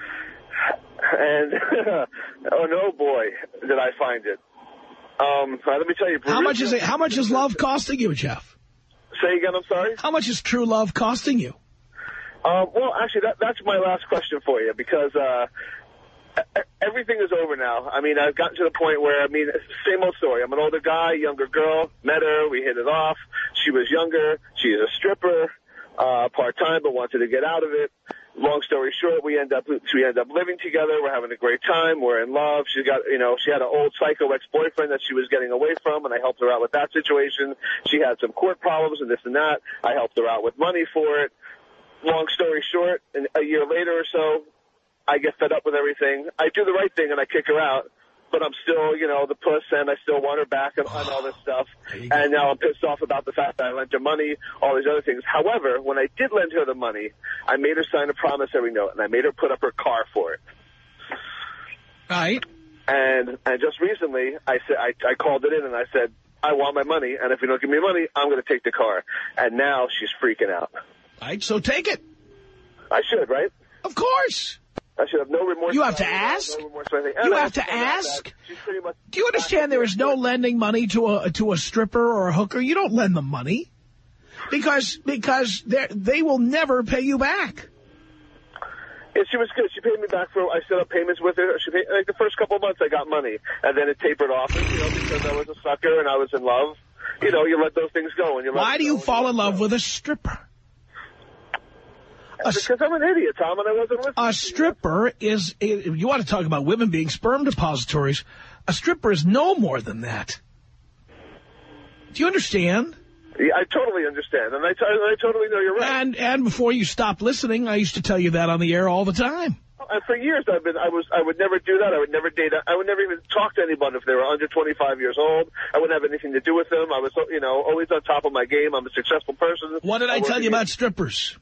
And, oh, no, boy, did I find it. Um, let me tell you. How much is it? How much is love costing you, Jeff? Say again, I'm sorry? How much is true love costing you? Uh, well, actually, that, that's my last question for you, because uh, everything is over now. I mean, I've gotten to the point where, I mean, it's the same old story. I'm an older guy, younger girl, met her, we hit it off. She was younger. She's a stripper, uh, part-time, but wanted to get out of it. Long story short, we end up we end up living together. We're having a great time. We're in love. She got, you know, she had an old psycho ex-boyfriend that she was getting away from, and I helped her out with that situation. She had some court problems and this and that. I helped her out with money for it. Long story short, and a year later or so, I get fed up with everything. I do the right thing and I kick her out, but I'm still, you know, the puss, and I still want her back and, and all this stuff. And now I'm pissed off about the fact that I lent her money, all these other things. However, when I did lend her the money, I made her sign a promissory note, and I made her put up her car for it. Right. And and just recently, I said I, I called it in and I said, I want my money, and if you don't give me money, I'm going to take the car. And now she's freaking out. Right, so take it. I should, right? Of course. I should have no remorse. You have to ask. No remorse for anything. You And I have to ask. much Do you understand there is no lending money to a to a stripper or a hooker? You don't lend them money because because they they will never pay you back. Yeah, she was good. She paid me back for. I set up payments with her. She paid, like the first couple of months, I got money, and then it tapered off. You know, because I was a sucker and I was in love. You know, you let those things go. And you let Why do you fall in love with a stripper? A, because I'm an idiot, Tom, and I wasn't listening. A stripper is, you want to talk about women being sperm depositories, a stripper is no more than that. Do you understand? Yeah, I totally understand, and I, t I totally know you're right. And and before you stopped listening, I used to tell you that on the air all the time. And for years, I've been, I was, I would never do that. I would never date. I would never even talk to anyone if they were under twenty-five years old. I wouldn't have anything to do with them. I was, you know, always on top of my game. I'm a successful person. What did I, I tell you about strippers?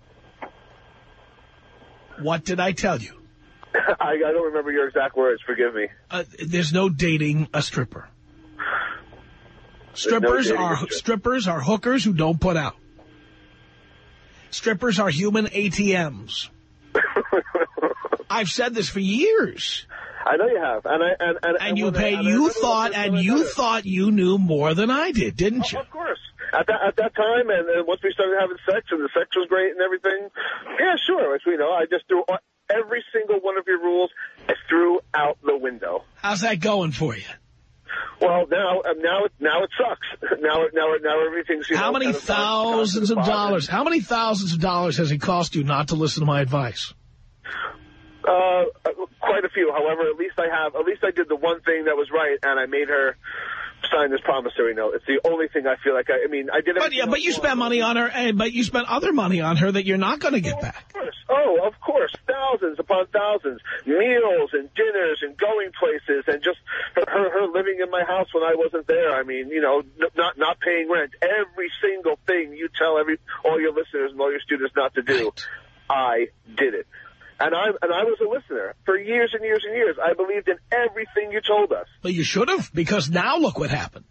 What did I tell you? I, I don't remember your exact words. Forgive me. Uh, there's no dating a stripper. Strippers no are strippers are hookers who don't put out. Strippers are human A T Ms. I've said this for years. I know you have, and I and and, and you pay. And you thought, and you thought you knew more than I did, didn't you? Oh, of course. At that at that time, and, and once we started having sex, and the sex was great and everything. Yeah, sure. As we know, I just threw every single one of your rules. I threw out the window. How's that going for you? Well, now now it now it sucks. Now now now everything's. You how know, many kind of thousands of dollars? How many thousands of dollars has it cost you not to listen to my advice? Uh, quite a few. However, at least I have, at least I did the one thing that was right, and I made her sign this promissory note. It's the only thing I feel like I, I mean, I did it. But, yeah, but you spent money on her, and, but you spent other money on her that you're not going to get oh, back. Of course. Oh, of course. Thousands upon thousands. Meals and dinners and going places and just her, her, her living in my house when I wasn't there. I mean, you know, not, not paying rent. Every single thing you tell every, all your listeners and all your students not to do. Right. I did it. And I and I was a listener for years and years and years. I believed in everything you told us. But you should have, because now look what happened.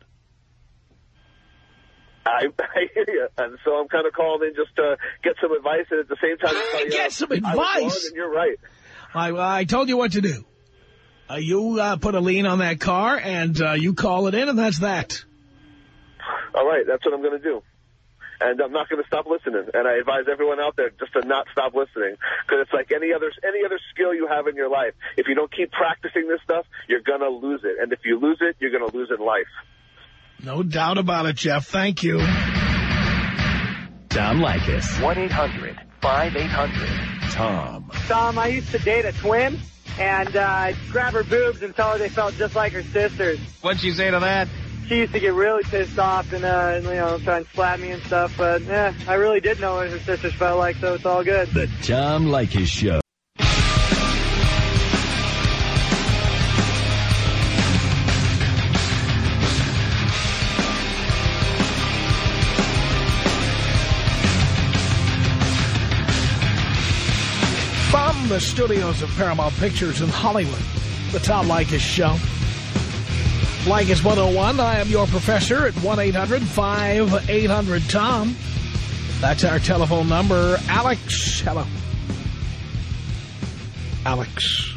I, I hear you, and so I'm kind of calling in just to get some advice, and at the same time, tell you, get some advice. I was wrong, and you're right. I I told you what to do. Uh, you uh, put a lien on that car, and uh, you call it in, and that's that. All right, that's what I'm going to do. And I'm not going to stop listening. And I advise everyone out there just to not stop listening. Because it's like any other any other skill you have in your life. If you don't keep practicing this stuff, you're going to lose it. And if you lose it, you're going to lose in life. No doubt about it, Jeff. Thank you. Tom Leykis. one eight hundred five eight hundred Tom. Tom, I used to date a twin. And uh, I'd grab her boobs and tell her they felt just like her sisters. What'd she say to that? She used to get really pissed off and, uh, you know, try and slap me and stuff. But, yeah, I really did know what her sisters felt like, so it's all good. The Tom Leykis Show. from the studios of Paramount Pictures in Hollywood, the Tom Leykis Show. Leykis one oh one, I am your professor at one eight hundred five eight hundred Tom. That's our telephone number. Alex, hello. Alex.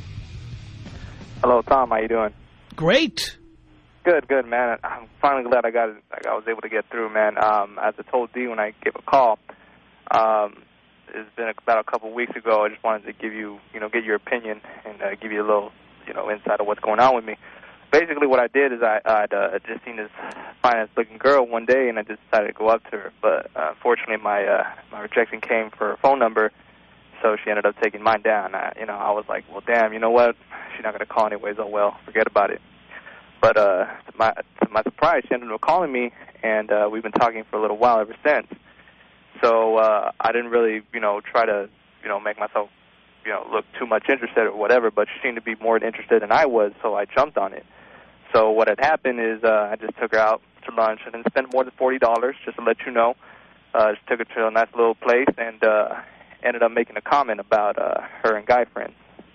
Hello, Tom. How you doing? Great. Good, good, man. I'm finally glad I got it. I was able to get through, man. Um, as I told D when I gave a call, um, it's been about a couple of weeks ago. I just wanted to give you, you know, get your opinion and uh, give you a little, you know, insight of what's going on with me. Basically, what I did is I, I'd uh, just seen this fine-looking girl one day, and I just decided to go up to her. But uh, unfortunately, my uh, my rejection came for her phone number, so she ended up taking mine down. I, you know, I was like, well, damn, you know what? She's not going to call anyways. Oh, well, forget about it. But uh, to, my, to my surprise, she ended up calling me, and uh, we've been talking for a little while ever since. So uh, I didn't really, you know, try to, you know, make myself, you know, look too much interested or whatever, but she seemed to be more interested than I was, so I jumped on it. So what had happened is uh, I just took her out to lunch. I didn't spend more than forty dollars, just to let you know. Uh, just took her to a nice little place and uh, ended up making a comment about uh, her and guy friends.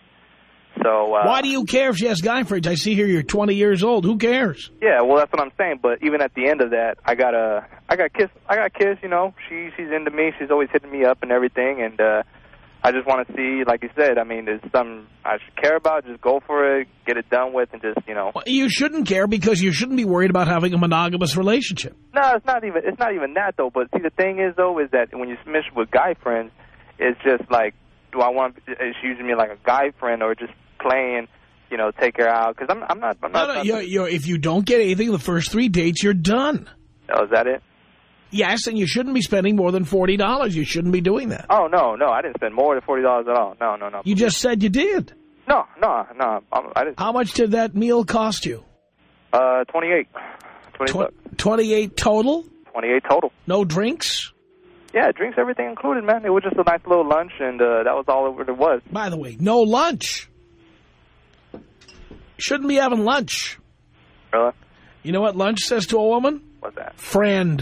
So uh, why do you care if she has guy friends? I see here you're twenty years old. Who cares? Yeah, well, that's what I'm saying. But even at the end of that, I got a, I got kiss, I got kiss. You know, she she's into me. She's always hitting me up and everything. And uh, I just want to see, like you said, I mean, there's something I should care about. Just go for it, get it done with, and just, you know. Well, you shouldn't care because you shouldn't be worried about having a monogamous relationship. No, it's not even. It's not even that though. But see, the thing is though, is that when you mix with guy friends, it's just like, do I want? Is she using me like a guy friend or just playing? You know, take her out, because I'm, I'm not... I'm not no, no, you're, you're, if you don't get anything the first three dates, you're done. Oh, is that it? Yes, and you shouldn't be spending more than forty dollars. You shouldn't be doing that. Oh, no, no, I didn't spend more than forty dollars at all. No, no, no. You just said you did. No, no, no, I didn't. How much did that meal cost you? Uh, twenty-eight. twenty bucks. twenty-eight total? twenty-eight total. No drinks? Yeah, drinks, everything included, man. It was just a nice little lunch, and uh, that was all it was. By the way, no lunch. Shouldn't be having lunch. Really? You know what lunch says to a woman? What's that? Friend.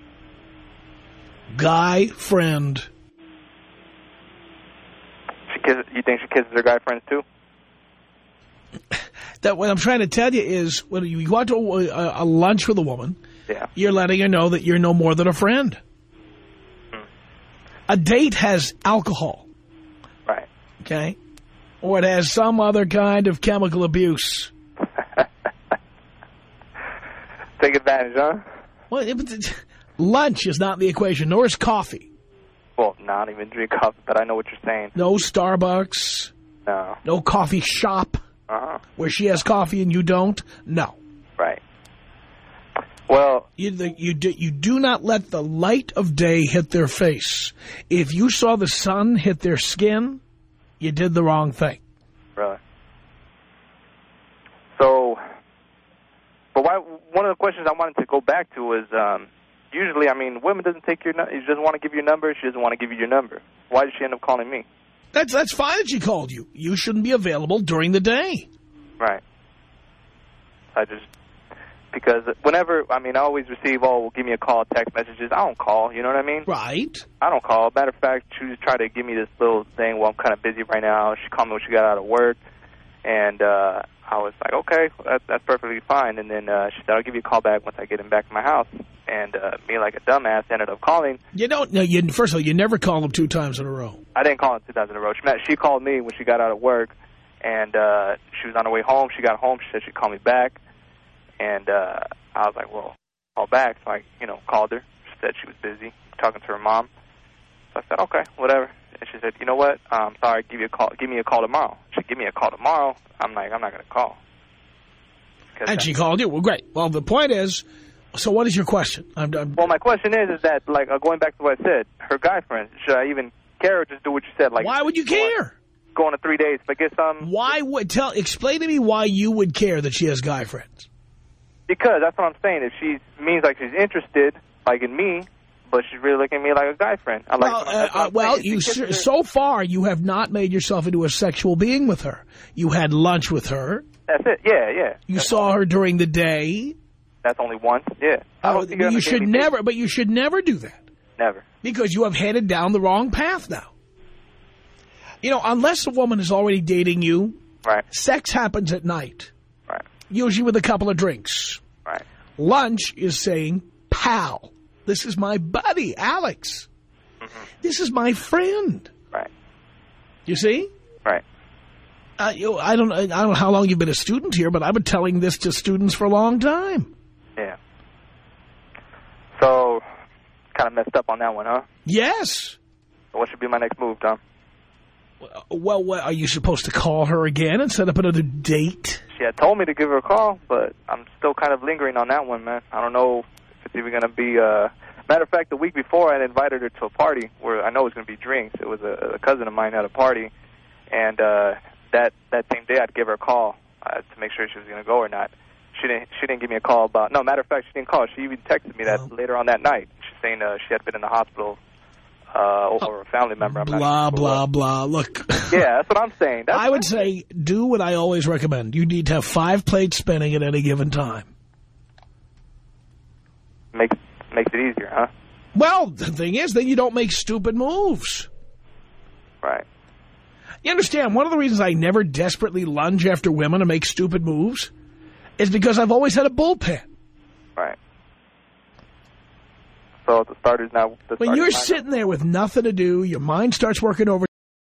Guy friend. She kisses, you think she kisses her guy friends too? That what I'm trying to tell you is when you go out to a, a lunch with a woman, yeah. You're letting her know that you're no more than a friend. Hmm. A date has alcohol. Right. Okay? Or it has some other kind of chemical abuse. Take advantage, huh? Well, it, it, lunch is not the equation, nor is coffee. Well, no, I don't even drink coffee, but I know what you're saying. No Starbucks. No. No coffee shop. Uh-huh. Where she has coffee and you don't. No. Right. Well, you, the, you, do, you do not let the light of day hit their face. If you saw the sun hit their skin, you did the wrong thing. Really? So, but why? One of the questions I wanted to go back to is, um, usually, I mean, women doesn't take your, she doesn't want to give you your number, she doesn't want to give you your number. Why did she end up calling me? That's that's fine that she called you. You shouldn't be available during the day. Right. I just, because whenever, I mean, I always receive, oh, well, give me a call, text messages. I don't call, you know what I mean? Right. I don't call. Matter of fact, she was trying to give me this little thing, well, I'm kind of busy right now. She called me when she got out of work, and uh, I was like, okay, that, that's perfectly fine. And then uh, she said, I'll give you a call back once I get him back in my house. And uh, me, like a dumbass, ended up calling. You don't, no, you, first of all, you never call them two times in a row. I didn't call him two times in a row. She, met, she called me when she got out of work, and uh, she was on her way home. She got home. She said she'd call me back. And uh, I was like, well, call back. So I, you know, called her. She said she was busy talking to her mom. So I said, okay, whatever. And she said, you know what? I'm sorry. Give you a call. Give me a call tomorrow. She said, give me a call tomorrow. I'm like, I'm not going to call. And she called you. Well, great. Well, the point is, so what is your question? I'm, I'm, well, my question is, is that, like, uh, going back to what I said, her guy friend, should I even care or just do what you said? Like, why would you care? Go on a three days, but get some. Why would, tell, explain to me why you would care that she has guy friends. Because that's what I'm saying. If she means like she's interested, like in me, but she's really looking at me like a guy friend. I like, well, uh, uh, well you so far you have not made yourself into a sexual being with her. You had lunch with her. That's it. Yeah, yeah. You that's saw only, her during the day. That's only once. Yeah. I oh, don't you should never, basis. But you should never do that. Never. Because you have headed down the wrong path now. You know, unless a woman is already dating you, right. sex happens at night. Right. Usually with a couple of drinks. Right. Lunch is saying, pal, this is my buddy, Alex. Mm-hmm. This is my friend. Right. You see? Right. Uh, you know, I don't, I don't know how long you've been a student here, but I've been telling this to students for a long time. Yeah. So, kind of messed up on that one, huh? Yes. What should be my next move, Tom? Well, well, are you supposed to call her again and set up another date? She had told me to give her a call, but I'm still kind of lingering on that one, man. I don't know if it's even going to be... Uh... Matter of fact, the week before, I invited her to a party where I know it was going to be drinks. It was a, a cousin of mine at a party, and uh, that that same day I'd give her a call uh, to make sure she was going to go or not. She didn't. She didn't give me a call about... No, matter of fact, she didn't call. She even texted me that oh. later on that night. She's saying uh, she had been in the hospital uh, over a family member. I'm blah, not sure blah, blah. Look. Yeah, that's what I'm saying. That's I would say do what I always recommend. You need to have five plates spinning at any given time. Makes, makes it easier, huh? Well, the thing is, then you don't make stupid moves. Right. You understand, one of the reasons I never desperately lunge after women and make stupid moves is because I've always had a bullpen. Right. So the starter's now... The when you're sitting there with nothing to do, your mind starts working over...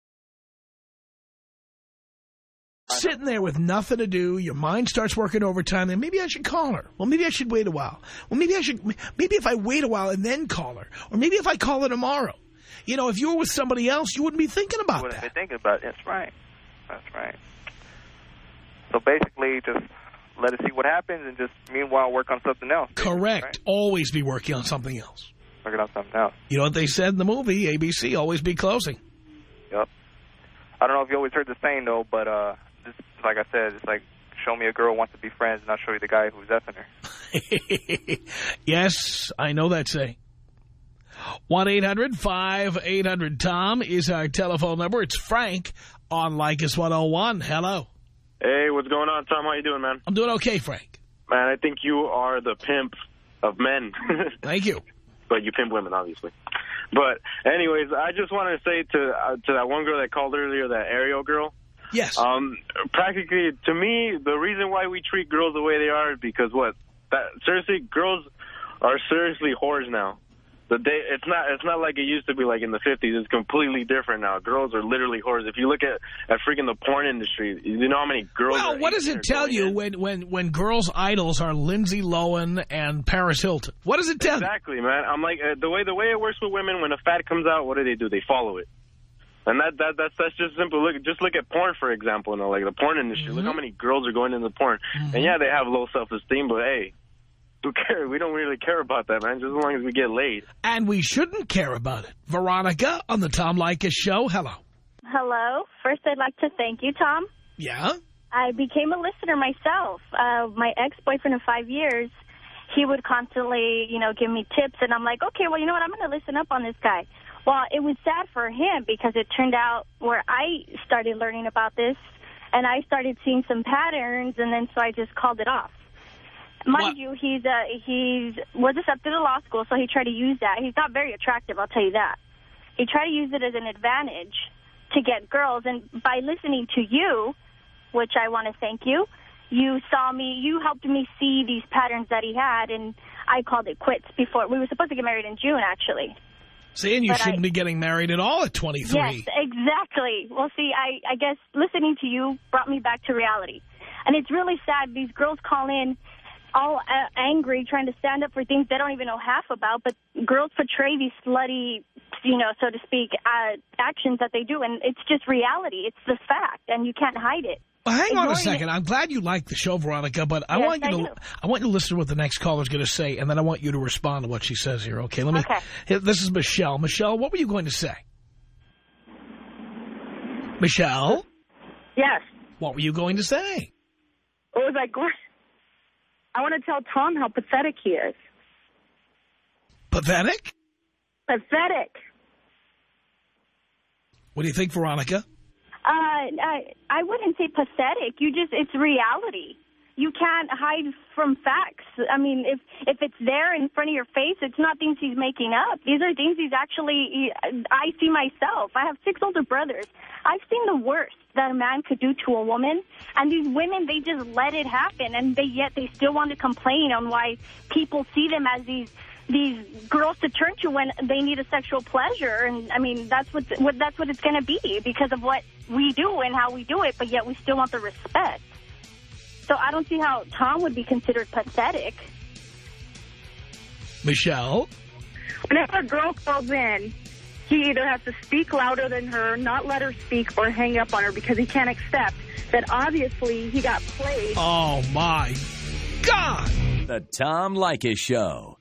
Sitting there with nothing to do, your mind starts working overtime, then maybe I should call her. Well, maybe I should wait a while. Well, maybe I should... Maybe if I wait a while and then call her. Or maybe if I call her tomorrow. You know, if you were with somebody else, you wouldn't be thinking about you wouldn't that. be thinking about it. That's right. That's right. So basically, just let us see what happens and just, meanwhile, work on something else. Correct. Right? Always be working on something else. Working on something else. You know what they said in the movie, A B C, always be closing. Yep. I don't know if you always heard the saying, though, but uh, just, like I said, it's like, show me a girl who wants to be friends, and I'll show you the guy who's effing her. Yes, I know that saying. one eight hundred five eight hundred Tom is our telephone number. It's Frank on Lycus one oh one. Hello. Hey, what's going on, Tom? How you doing, man? I'm doing okay, Frank. Man, I think you are the pimp of men. Thank you. But you pimp women, obviously. But anyways, I just wanted to say to uh, to that one girl that called earlier, that Ariel girl. Yes. Um, practically, to me, the reason why we treat girls the way they are is because what? That seriously, girls are seriously whores now. The day, it's not it's not like it used to be like in the fifties. It's completely different now. Girls are literally whores. If you look at, at freaking the porn industry, you know how many girls well, are... What does it tell you when, when, when girls' idols are Lindsay Lohan and Paris Hilton? What does it tell exactly, you? Exactly, man. I'm like, uh, the way the way it works with women, when a fad comes out, what do they do? They follow it. And that, that that's that's just simple. Look, just look at porn, for example, you know, like the porn industry. Mm-hmm. Look how many girls are going into porn. Mm-hmm. And yeah, they have low self-esteem, but hey, who cares? We don't really care about that, man, just as long as we get laid. And we shouldn't care about it. Veronica on the Tom Leykis Show. Hello. Hello. First, I'd like to thank you, Tom. Yeah? I became a listener myself. Uh, my ex-boyfriend of five years, he would constantly, you know, give me tips, and I'm like, okay, well, you know what, I'm going to listen up on this guy. Well, it was sad for him because it turned out where I started learning about this, and I started seeing some patterns, and then so I just called it off. Mind what? you, he's uh, he's was accepted to law school, so he tried to use that. He's not very attractive, I'll tell you that. He tried to use it as an advantage to get girls, and by listening to you, which I want to thank you, you saw me, you helped me see these patterns that he had, and I called it quits before. We were supposed to get married in June, actually. See, and you but shouldn't I, be getting married at all at twenty-three. Yes, exactly. Well, see, I, I guess listening to you brought me back to reality. And it's really sad. These girls call in all uh, angry, trying to stand up for things they don't even know half about, but girls portray these slutty, you know, so to speak, uh, actions that they do, and it's just reality. It's the fact, and you can't hide it. Well, hang Ignoring on a second. it. I'm glad you like the show, Veronica, but I yes, want you I to do. I want you to listen to what the next caller's going to say, and then I want you to respond to what she says here. Okay, let me. Okay. This is Michelle. Michelle, what were you going to say? Michelle? Yes. What were you going to say? It was like, I want to tell Tom how pathetic he is. Pathetic? Pathetic. What do you think, Veronica? Uh, I, I wouldn't say pathetic. You just, it's reality. you can't hide from facts. I mean, if if it's there in front of your face, it's not things he's making up. These are things he's actually, I see myself. I have six older brothers. I've seen the worst that a man could do to a woman, and these women, they just let it happen, and they yet they still want to complain on why people see them as these these girls to turn to when they need a sexual pleasure. And I mean, that's what, what that's what it's going to be because of what we do and how we do it, but yet we still want the respect. So I don't see how Tom would be considered pathetic. Michelle? Whenever a girl calls in, he either has to speak louder than her, not let her speak, or hang up on her because he can't accept that obviously he got played. Oh, my God. The Tom Leykis Show.